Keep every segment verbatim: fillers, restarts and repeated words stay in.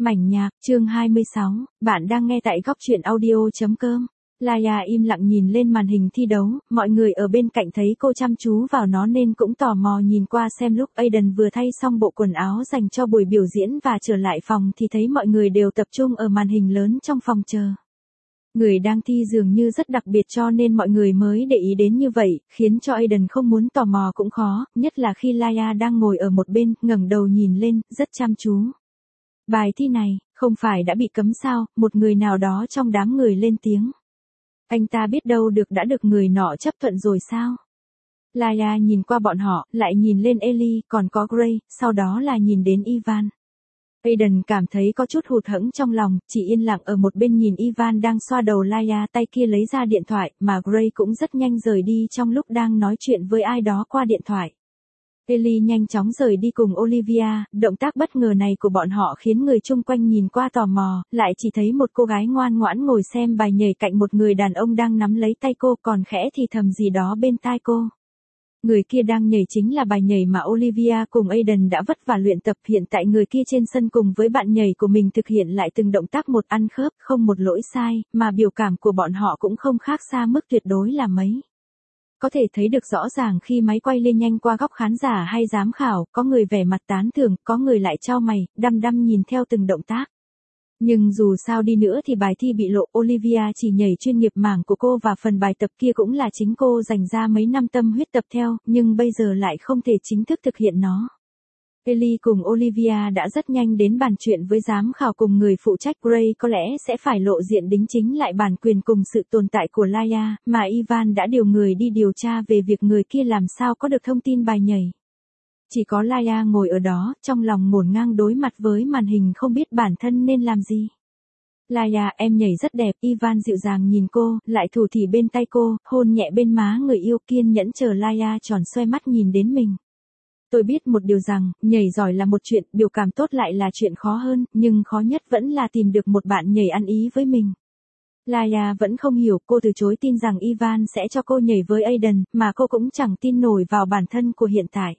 Mảnh nhạc, chương hai mươi sáu, bạn đang nghe tại góc truyện audio.com. Laia im lặng nhìn lên màn hình thi đấu, mọi người ở bên cạnh thấy cô chăm chú vào nó nên cũng tò mò nhìn qua xem lúc Aiden vừa thay xong bộ quần áo dành cho buổi biểu diễn và trở lại phòng thì thấy mọi người đều tập trung ở màn hình lớn trong phòng chờ. Người đang thi dường như rất đặc biệt cho nên mọi người mới để ý đến như vậy, khiến cho Aiden không muốn tò mò cũng khó, nhất là khi Laia đang ngồi ở một bên, ngẩng đầu nhìn lên, rất chăm chú. Bài thi này, không phải đã bị cấm sao, một người nào đó trong đám người lên tiếng. Anh ta biết đâu được đã được người nọ chấp thuận rồi sao? Laia nhìn qua bọn họ, lại nhìn lên Ellie, còn có Gray, sau đó là nhìn đến Ivan. Aiden cảm thấy có chút hụt hẫng trong lòng, chỉ yên lặng ở một bên nhìn Ivan đang xoa đầu Laia, tay kia lấy ra điện thoại, mà Gray cũng rất nhanh rời đi trong lúc đang nói chuyện với ai đó qua điện thoại. Ellie nhanh chóng rời đi cùng Olivia, động tác bất ngờ này của bọn họ khiến người chung quanh nhìn qua tò mò, lại chỉ thấy một cô gái ngoan ngoãn ngồi xem bài nhảy cạnh một người đàn ông đang nắm lấy tay cô còn khẽ thì thầm gì đó bên tai cô. Người kia đang nhảy chính là bài nhảy mà Olivia cùng Aiden đã vất vả luyện tập, hiện tại người kia trên sân cùng với bạn nhảy của mình thực hiện lại từng động tác một ăn khớp, không một lỗi sai, mà biểu cảm của bọn họ cũng không khác xa mức tuyệt đối là mấy. Có thể thấy được rõ ràng khi máy quay lên nhanh qua góc khán giả hay giám khảo, có người vẻ mặt tán thưởng, có người lại chau mày, đăm đăm nhìn theo từng động tác. Nhưng dù sao đi nữa thì bài thi bị lộ, Olivia chỉ nhảy chuyên nghiệp mảng của cô và phần bài tập kia cũng là chính cô dành ra mấy năm tâm huyết tập theo, nhưng bây giờ lại không thể chính thức thực hiện nó. Ellie cùng Olivia đã rất nhanh đến bàn chuyện với giám khảo cùng người phụ trách. Gray có lẽ sẽ phải lộ diện đính chính lại bản quyền cùng sự tồn tại của Laia, mà Ivan đã điều người đi điều tra về việc người kia làm sao có được thông tin bài nhảy. Chỉ có Laia ngồi ở đó, trong lòng ngổn ngang đối mặt với màn hình không biết bản thân nên làm gì. Laia, em nhảy rất đẹp, Ivan dịu dàng nhìn cô, lại thủ thỉ bên tay cô, hôn nhẹ bên má người yêu, kiên nhẫn chờ Laia tròn xoe mắt nhìn đến mình. Tôi biết một điều rằng, nhảy giỏi là một chuyện, biểu cảm tốt lại là chuyện khó hơn, nhưng khó nhất vẫn là tìm được một bạn nhảy ăn ý với mình. Laia vẫn không hiểu, cô từ chối tin rằng Ivan sẽ cho cô nhảy với Aiden, mà cô cũng chẳng tin nổi vào bản thân của hiện tại.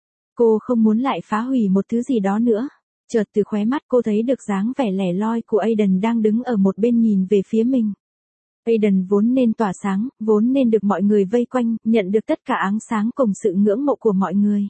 Cô không muốn lại phá hủy một thứ gì đó nữa. Chợt từ khóe mắt cô thấy được dáng vẻ lẻ loi của Aiden đang đứng ở một bên nhìn về phía mình. Aiden vốn nên tỏa sáng, vốn nên được mọi người vây quanh, nhận được tất cả ánh sáng cùng sự ngưỡng mộ của mọi người.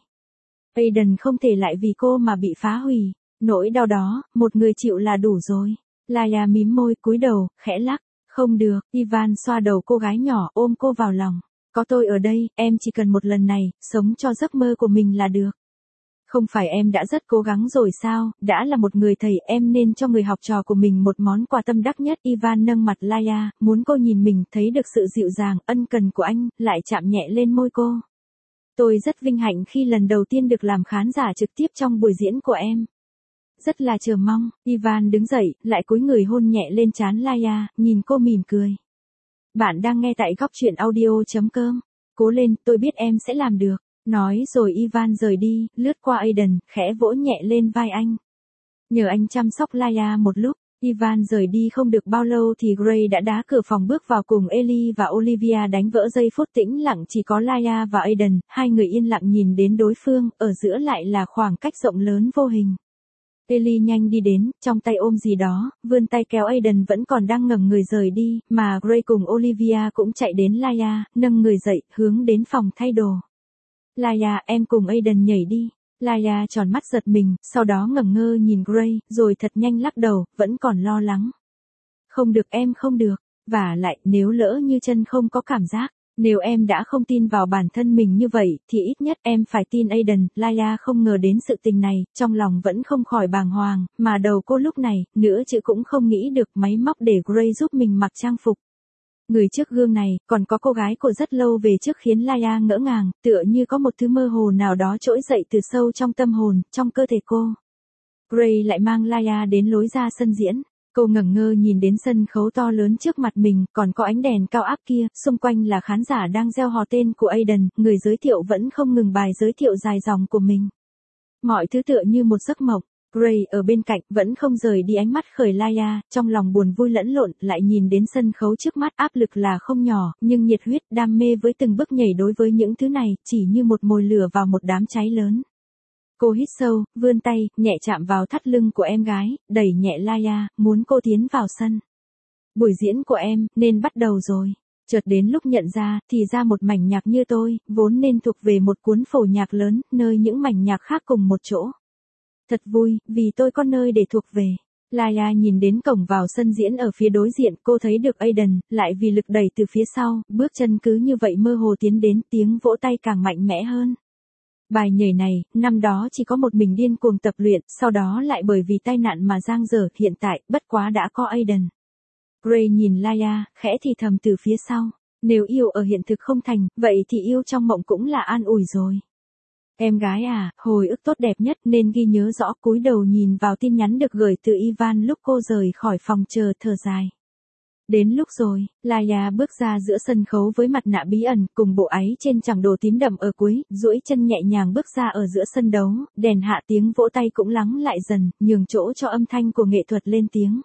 Aiden không thể lại vì cô mà bị phá hủy. Nỗi đau đó, một người chịu là đủ rồi. Laia mím môi cúi đầu, khẽ lắc. Không được, Ivan xoa đầu cô gái nhỏ, ôm cô vào lòng. Có tôi ở đây, em chỉ cần một lần này, sống cho giấc mơ của mình là được. Không phải em đã rất cố gắng rồi sao, đã là một người thầy, em nên cho người học trò của mình một món quà tâm đắc nhất. Ivan nâng mặt Laia, muốn cô nhìn mình, thấy được sự dịu dàng, ân cần của anh, lại chạm nhẹ lên môi cô. Tôi rất vinh hạnh khi lần đầu tiên được làm khán giả trực tiếp trong buổi diễn của em. Rất là chờ mong. Ivan đứng dậy, lại cúi người hôn nhẹ lên trán Laia, nhìn cô mỉm cười. Bạn đang nghe tại góc truyện audio.com. Cố lên, tôi biết em sẽ làm được. Nói rồi Ivan rời đi, lướt qua Aiden, khẽ vỗ nhẹ lên vai anh. Nhờ anh chăm sóc Laia một lúc. Ivan rời đi không được bao lâu thì Gray đã đá cửa phòng bước vào cùng Ellie và Olivia đánh vỡ giây phút tĩnh lặng chỉ có Laia và Aiden, hai người yên lặng nhìn đến đối phương, ở giữa lại là khoảng cách rộng lớn vô hình. Ellie nhanh đi đến, trong tay ôm gì đó, vươn tay kéo Aiden vẫn còn đang ngẩng người rời đi, mà Gray cùng Olivia cũng chạy đến Laia, nâng người dậy, hướng đến phòng thay đồ. Laia, em cùng Aiden nhảy đi. Laia tròn mắt giật mình, sau đó ngẩn ngơ nhìn Gray, rồi thật nhanh lắc đầu, vẫn còn lo lắng. Không được em không được, vả lại, nếu lỡ như chân không có cảm giác, nếu em đã không tin vào bản thân mình như vậy, thì ít nhất em phải tin Aiden. Laia không ngờ đến sự tình này, trong lòng vẫn không khỏi bàng hoàng, mà đầu cô lúc này, nữa chứ cũng không nghĩ được máy móc để Gray giúp mình mặc trang phục. Người trước gương này, còn có cô gái của rất lâu về trước khiến Laia ngỡ ngàng, tựa như có một thứ mơ hồ nào đó trỗi dậy từ sâu trong tâm hồn, trong cơ thể cô. Gray lại mang Laia đến lối ra sân diễn. Cô ngẩn ngơ nhìn đến sân khấu to lớn trước mặt mình, còn có ánh đèn cao áp kia, xung quanh là khán giả đang reo hò tên của Aiden, người giới thiệu vẫn không ngừng bài giới thiệu dài dòng của mình. Mọi thứ tựa như một giấc mộng. Gray ở bên cạnh vẫn không rời đi ánh mắt khởi Laia, trong lòng buồn vui lẫn lộn, lại nhìn đến sân khấu trước mắt, áp lực là không nhỏ, nhưng nhiệt huyết, đam mê với từng bước nhảy đối với những thứ này, chỉ như một mồi lửa vào một đám cháy lớn. Cô hít sâu, vươn tay, nhẹ chạm vào thắt lưng của em gái, đẩy nhẹ Laia, muốn cô tiến vào sân. Buổi diễn của em, nên bắt đầu rồi. Chợt đến lúc nhận ra, thì ra một mảnh nhạc như tôi, vốn nên thuộc về một cuốn phổ nhạc lớn, nơi những mảnh nhạc khác cùng một chỗ. Thật vui, vì tôi có nơi để thuộc về. Laia nhìn đến cổng vào sân diễn ở phía đối diện, cô thấy được Aiden, lại vì lực đẩy từ phía sau, bước chân cứ như vậy mơ hồ tiến đến, tiếng vỗ tay càng mạnh mẽ hơn. Bài nhảy này, năm đó chỉ có một mình điên cuồng tập luyện, sau đó lại bởi vì tai nạn mà giang dở, hiện tại, bất quá đã có Aiden. Gray nhìn Laia, khẽ thì thầm từ phía sau, nếu yêu ở hiện thực không thành, vậy thì yêu trong mộng cũng là an ủi rồi. Em gái à, hồi ức tốt đẹp nhất nên ghi nhớ rõ, cúi đầu nhìn vào tin nhắn được gửi từ Ivan lúc cô rời khỏi phòng chờ, thở dài. Đến lúc rồi, Laia bước ra giữa sân khấu với mặt nạ bí ẩn, cùng bộ áy trên chẳng đồ tím đậm ở cuối, duỗi chân nhẹ nhàng bước ra ở giữa sân đấu, đèn hạ tiếng vỗ tay cũng lắng lại dần, nhường chỗ cho âm thanh của nghệ thuật lên tiếng.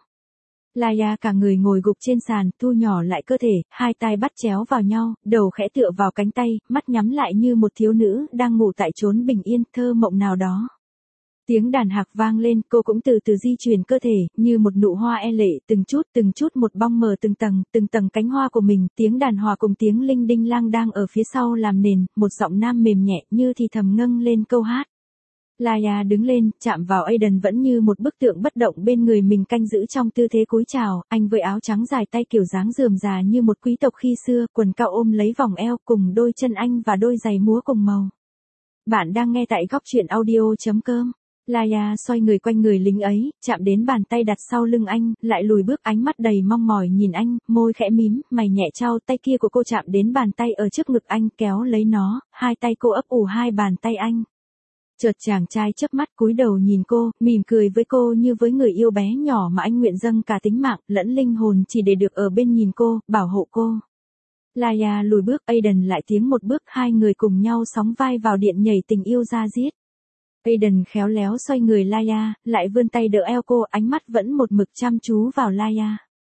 Laia cả người ngồi gục trên sàn, thu nhỏ lại cơ thể, hai tay bắt chéo vào nhau, đầu khẽ tựa vào cánh tay, mắt nhắm lại như một thiếu nữ đang ngủ tại chốn bình yên, thơ mộng nào đó. Tiếng đàn hạc vang lên, cô cũng từ từ di chuyển cơ thể, như một nụ hoa e lệ, từng chút từng chút một bong mờ từng tầng, từng tầng cánh hoa của mình, tiếng đàn hòa cùng tiếng linh đinh lang đang ở phía sau làm nền, một giọng nam mềm nhẹ như thì thầm ngâng lên câu hát. Laia đứng lên, chạm vào Aiden vẫn như một bức tượng bất động bên người mình canh giữ trong tư thế cúi chào, anh với áo trắng dài tay kiểu dáng rườm rà như một quý tộc khi xưa, quần cao ôm lấy vòng eo cùng đôi chân anh và đôi giày múa cùng màu. Bạn đang nghe tại góc truyện audio chấm com. Laia xoay người quanh người lính ấy, chạm đến bàn tay đặt sau lưng anh, lại lùi bước, ánh mắt đầy mong mỏi nhìn anh, môi khẽ mím, mày nhẹ trao, tay kia của cô chạm đến bàn tay ở trước ngực anh, kéo lấy nó, hai tay cô ấp ủ hai bàn tay anh. Chợt chàng trai chớp mắt cúi đầu nhìn cô, mỉm cười với cô như với người yêu bé nhỏ mà anh nguyện dâng cả tính mạng, lẫn linh hồn chỉ để được ở bên nhìn cô, bảo hộ cô. Laia lùi bước, Aiden lại tiến một bước, hai người cùng nhau sóng vai vào điện nhảy tình yêu da diết. Aiden khéo léo xoay người Laia, lại vươn tay đỡ eo cô, ánh mắt vẫn một mực chăm chú vào Laia.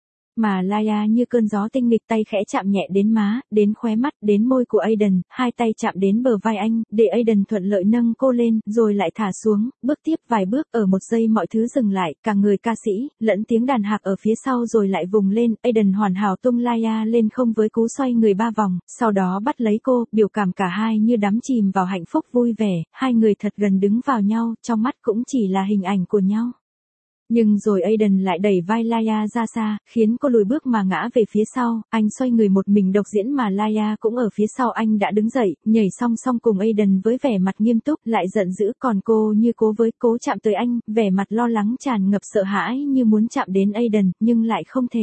Mà Laia như cơn gió tinh nghịch, tay khẽ chạm nhẹ đến má, đến khóe mắt, đến môi của Aiden, hai tay chạm đến bờ vai anh, để Aiden thuận lợi nâng cô lên, rồi lại thả xuống, bước tiếp vài bước, ở một giây mọi thứ dừng lại, cả người ca sĩ, lẫn tiếng đàn hạc ở phía sau rồi lại vùng lên, Aiden hoàn hảo tung Laia lên không với cú xoay người ba vòng, sau đó bắt lấy cô, biểu cảm cả hai như đắm chìm vào hạnh phúc vui vẻ, hai người thật gần đứng vào nhau, trong mắt cũng chỉ là hình ảnh của nhau. Nhưng rồi Aiden lại đẩy vai Laia ra xa, khiến cô lùi bước mà ngã về phía sau, anh xoay người một mình độc diễn mà Laia cũng ở phía sau anh đã đứng dậy, nhảy song song cùng Aiden với vẻ mặt nghiêm túc, lại giận dữ, còn cô như cố với cố chạm tới anh, vẻ mặt lo lắng tràn ngập sợ hãi như muốn chạm đến Aiden, nhưng lại không thể.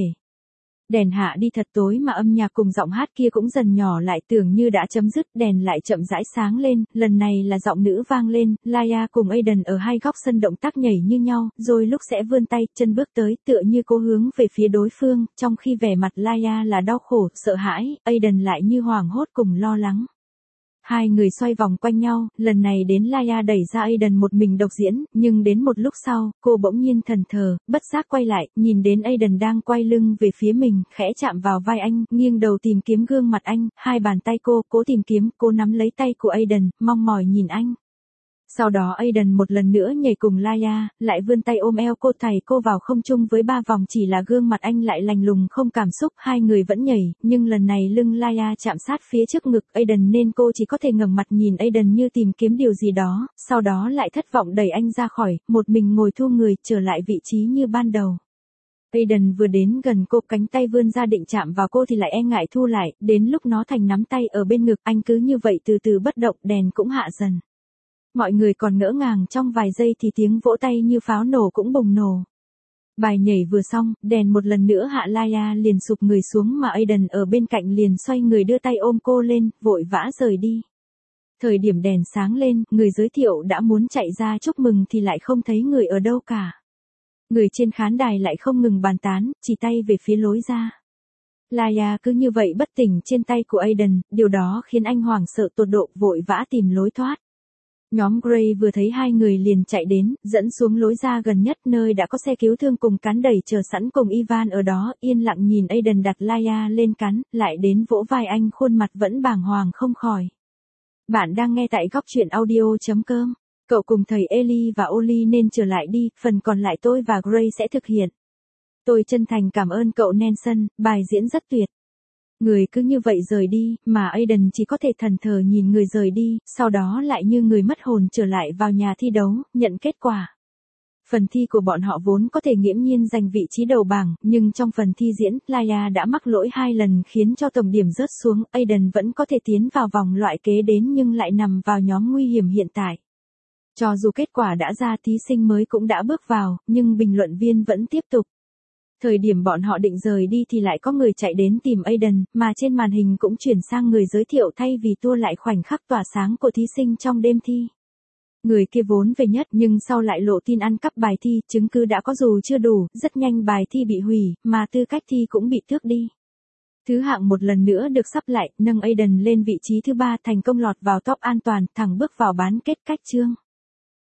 Đèn hạ đi thật tối mà âm nhạc cùng giọng hát kia cũng dần nhỏ lại, tưởng như đã chấm dứt, đèn lại chậm rãi sáng lên, lần này là giọng nữ vang lên, Laia cùng Aiden ở hai góc sân động tác nhảy như nhau, rồi lúc sẽ vươn tay, chân bước tới, tựa như cố hướng về phía đối phương, trong khi vẻ mặt Laia là đau khổ, sợ hãi, Aiden lại như hoảng hốt cùng lo lắng. Hai người xoay vòng quanh nhau, lần này đến Laia đẩy ra Aiden một mình độc diễn, nhưng đến một lúc sau, cô bỗng nhiên thần thờ, bất giác quay lại, nhìn đến Aiden đang quay lưng về phía mình, khẽ chạm vào vai anh, nghiêng đầu tìm kiếm gương mặt anh, hai bàn tay cô, cố tìm kiếm, cô nắm lấy tay của Aiden, mong mỏi nhìn anh. Sau đó Aiden một lần nữa nhảy cùng Laia, lại vươn tay ôm eo cô, thảy cô vào không trung với ba vòng, chỉ là gương mặt anh lại lạnh lùng không cảm xúc, hai người vẫn nhảy, nhưng lần này lưng Laia chạm sát phía trước ngực Aiden nên cô chỉ có thể ngẩng mặt nhìn Aiden như tìm kiếm điều gì đó, sau đó lại thất vọng đẩy anh ra khỏi, một mình ngồi thu người, trở lại vị trí như ban đầu. Aiden vừa đến gần cô, cánh tay vươn ra định chạm vào cô thì lại e ngại thu lại, đến lúc nó thành nắm tay ở bên ngực, anh cứ như vậy từ từ bất động, đèn cũng hạ dần. Mọi người còn ngỡ ngàng trong vài giây thì tiếng vỗ tay như pháo nổ cũng bùng nổ. Bài nhảy vừa xong, đèn một lần nữa hạ, Laia liền sụp người xuống mà Aiden ở bên cạnh liền xoay người đưa tay ôm cô lên, vội vã rời đi. Thời điểm đèn sáng lên, người giới thiệu đã muốn chạy ra chúc mừng thì lại không thấy người ở đâu cả. Người trên khán đài lại không ngừng bàn tán, chỉ tay về phía lối ra. Laia cứ như vậy bất tỉnh trên tay của Aiden, điều đó khiến anh hoảng sợ tột độ, vội vã tìm lối thoát. Nhóm Gray vừa thấy hai người liền chạy đến, dẫn xuống lối ra gần nhất nơi đã có xe cứu thương cùng cán đẩy chờ sẵn cùng Ivan ở đó, yên lặng nhìn Aiden đặt Laia lên cán, lại đến vỗ vai anh, khuôn mặt vẫn bàng hoàng không khỏi. Bạn đang nghe tại góc truyện audio chấm com. Cậu cùng thầy Ellie và Oli nên trở lại đi, phần còn lại tôi và Gray sẽ thực hiện. Tôi chân thành cảm ơn cậu Nelson, bài diễn rất tuyệt. Người cứ như vậy rời đi, mà Aiden chỉ có thể thẫn thờ nhìn người rời đi, sau đó lại như người mất hồn trở lại vào nhà thi đấu, nhận kết quả. Phần thi của bọn họ vốn có thể nghiễm nhiên giành vị trí đầu bảng, nhưng trong phần thi diễn, Laia đã mắc lỗi hai lần khiến cho tổng điểm rớt xuống, Aiden vẫn có thể tiến vào vòng loại kế đến nhưng lại nằm vào nhóm nguy hiểm hiện tại. Cho dù kết quả đã ra, thí sinh mới cũng đã bước vào, nhưng bình luận viên vẫn tiếp tục. Thời điểm bọn họ định rời đi thì lại có người chạy đến tìm Aiden, mà trên màn hình cũng chuyển sang người giới thiệu thay vì tua lại khoảnh khắc tỏa sáng của thí sinh trong đêm thi. Người kia vốn về nhất nhưng sau lại lộ tin ăn cắp bài thi, chứng cứ đã có dù chưa đủ, rất nhanh bài thi bị hủy, mà tư cách thi cũng bị tước đi. Thứ hạng một lần nữa được sắp lại, nâng Aiden lên vị trí thứ ba, thành công lọt vào top an toàn, thẳng bước vào bán kết cách chương.